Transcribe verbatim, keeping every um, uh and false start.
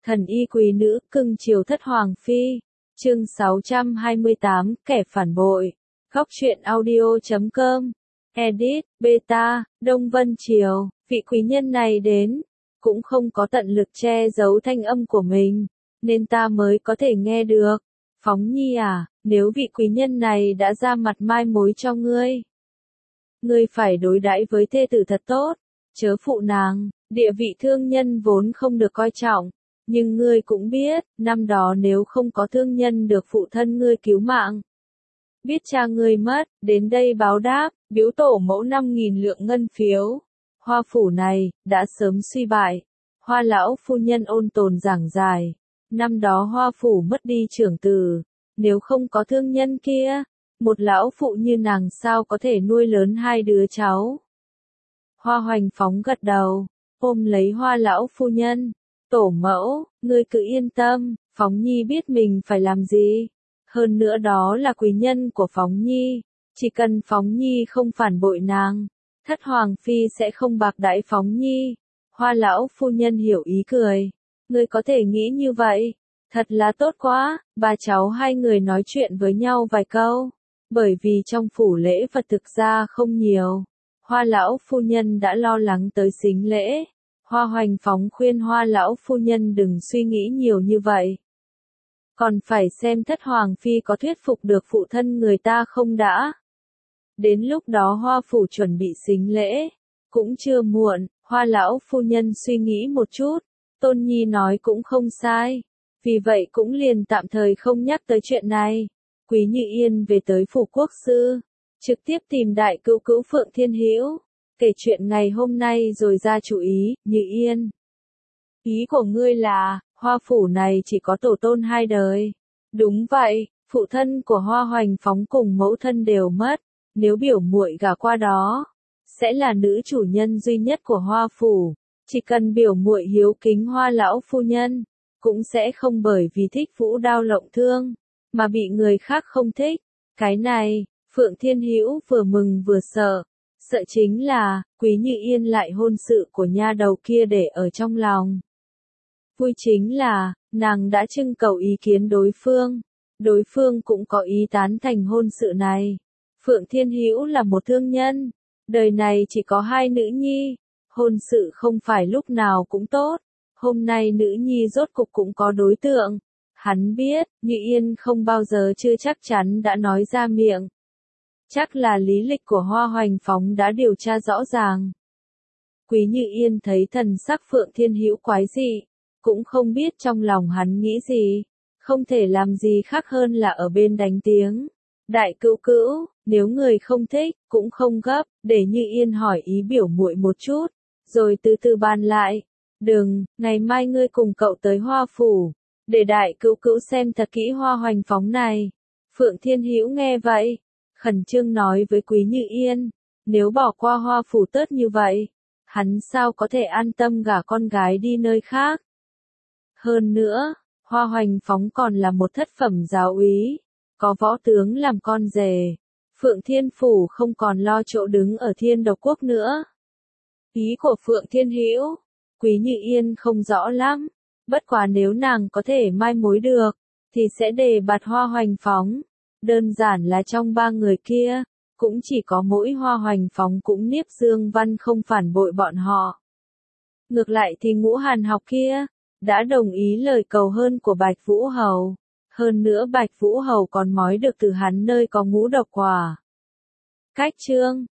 Thần y quý nữ, cưng chiều thất hoàng phi. Chương sáu trăm hai mươi tám, kẻ phản bội. Góc truyện audio chấm com. Edit, Beta, Đông Vân Triều. Vị quý nhân này đến, cũng không có tận lực che giấu thanh âm của mình, nên ta mới có thể nghe được. Phóng Nhi à, nếu vị quý nhân này đã ra mặt mai mối cho ngươi, ngươi phải đối đãi với thê tử thật tốt, chớ phụ nàng. Địa vị thương nhân vốn không được coi trọng, nhưng ngươi cũng biết, năm đó nếu không có thương nhân được phụ thân ngươi cứu mạng, biết cha ngươi mất, đến đây báo đáp, biếu tổ mẫu năm nghìn lượng ngân phiếu. Hoa phủ này, đã sớm suy bại. Hoa lão phu nhân ôn tồn giảng giải. Năm đó hoa phủ mất đi trưởng tử. Nếu không có thương nhân kia, một lão phụ như nàng sao có thể nuôi lớn hai đứa cháu. Hoa Hoành Phóng gật đầu, ôm lấy hoa lão phu nhân. Tổ mẫu, ngươi cứ yên tâm, Phóng Nhi biết mình phải làm gì. Hơn nữa đó là quý nhân của Phóng Nhi. Chỉ cần Phóng Nhi không phản bội nàng, thất hoàng phi sẽ không bạc đãi Phóng Nhi. Hoa lão phu nhân hiểu ý cười. Ngươi có thể nghĩ như vậy, thật là tốt quá. Ba cháu hai người nói chuyện với nhau vài câu, bởi vì trong phủ lễ vật thực ra không nhiều. Hoa lão phu nhân đã lo lắng tới sính lễ. Hoa Hoành Phóng khuyên hoa lão phu nhân đừng suy nghĩ nhiều như vậy, còn phải xem thất hoàng phi có thuyết phục được phụ thân người ta không đã. Đến lúc đó hoa phủ chuẩn bị sính lễ, cũng chưa muộn. Hoa lão phu nhân suy nghĩ một chút, Tôn Nhi nói cũng không sai, vì vậy cũng liền tạm thời không nhắc tới chuyện này. Quý Như Yên về tới phủ quốc sư, trực tiếp tìm đại cữu cữu Phượng Thiên Hữu, kể chuyện ngày hôm nay rồi ra chủ ý. Như Yên, ý của ngươi là, hoa phủ này chỉ có tổ tôn hai đời. Đúng vậy, phụ thân của Hoa Hoành Phóng cùng mẫu thân đều mất, nếu biểu muội gả qua đó, sẽ là nữ chủ nhân duy nhất của hoa phủ. Chỉ cần biểu muội hiếu kính hoa lão phu nhân, cũng sẽ không bởi vì thích vũ đao lộng thương, mà bị người khác không thích. Cái này, Phượng Thiên Hữu vừa mừng vừa sợ. Sợ chính là, Quý Như Yên lại hôn sự của nha đầu kia để ở trong lòng. Vui chính là, nàng đã trưng cầu ý kiến đối phương. Đối phương cũng có ý tán thành hôn sự này. Phượng Thiên Hữu là một thương nhân, đời này chỉ có hai nữ nhi, hôn sự không phải lúc nào cũng tốt. Hôm nay nữ nhi rốt cục cũng có đối tượng. Hắn biết, Như Yên không bao giờ chưa chắc chắn đã nói ra miệng. Chắc là lý lịch của Hoa Hoành Phóng đã điều tra rõ ràng. Quý Như Yên thấy thần sắc Phượng Thiên Hữu quái dị, cũng không biết trong lòng hắn nghĩ gì, không thể làm gì khác hơn là ở bên đánh tiếng. Đại cữu cữu, nếu người không thích, cũng không gấp, để Như Yên hỏi ý biểu muội một chút, rồi từ từ bàn lại. Đừng, ngày mai ngươi cùng cậu tới hoa phủ, để đại cữu cữu xem thật kỹ Hoa Hoành Phóng này. Phượng Thiên Hữu nghe vậy, khẩn trương nói với Quý Như Yên, nếu bỏ qua hoa phủ tớt như vậy, hắn sao có thể an tâm gả con gái đi nơi khác. Hơn nữa, Hoa Hoành Phóng còn là một thất phẩm giáo úy, có võ tướng làm con rể. Phượng Thiên Phủ không còn lo chỗ đứng ở Thiên Độc Quốc nữa. Ý của Phượng Thiên Hữu, Quý Như Yên không rõ lắm, bất quá nếu nàng có thể mai mối được, thì sẽ đề bạt Hoa Hoành Phóng. Đơn giản là trong ba người kia, cũng chỉ có mỗi Hoa Hoành Phóng cũng Niếp Dương Văn không phản bội bọn họ. Ngược lại thì Ngũ Hàn Học kia, đã đồng ý lời cầu hơn của Bạch Vũ Hầu. Hơn nữa Bạch Vũ Hầu còn mói được từ hắn nơi có ngũ độc quả. Cách chương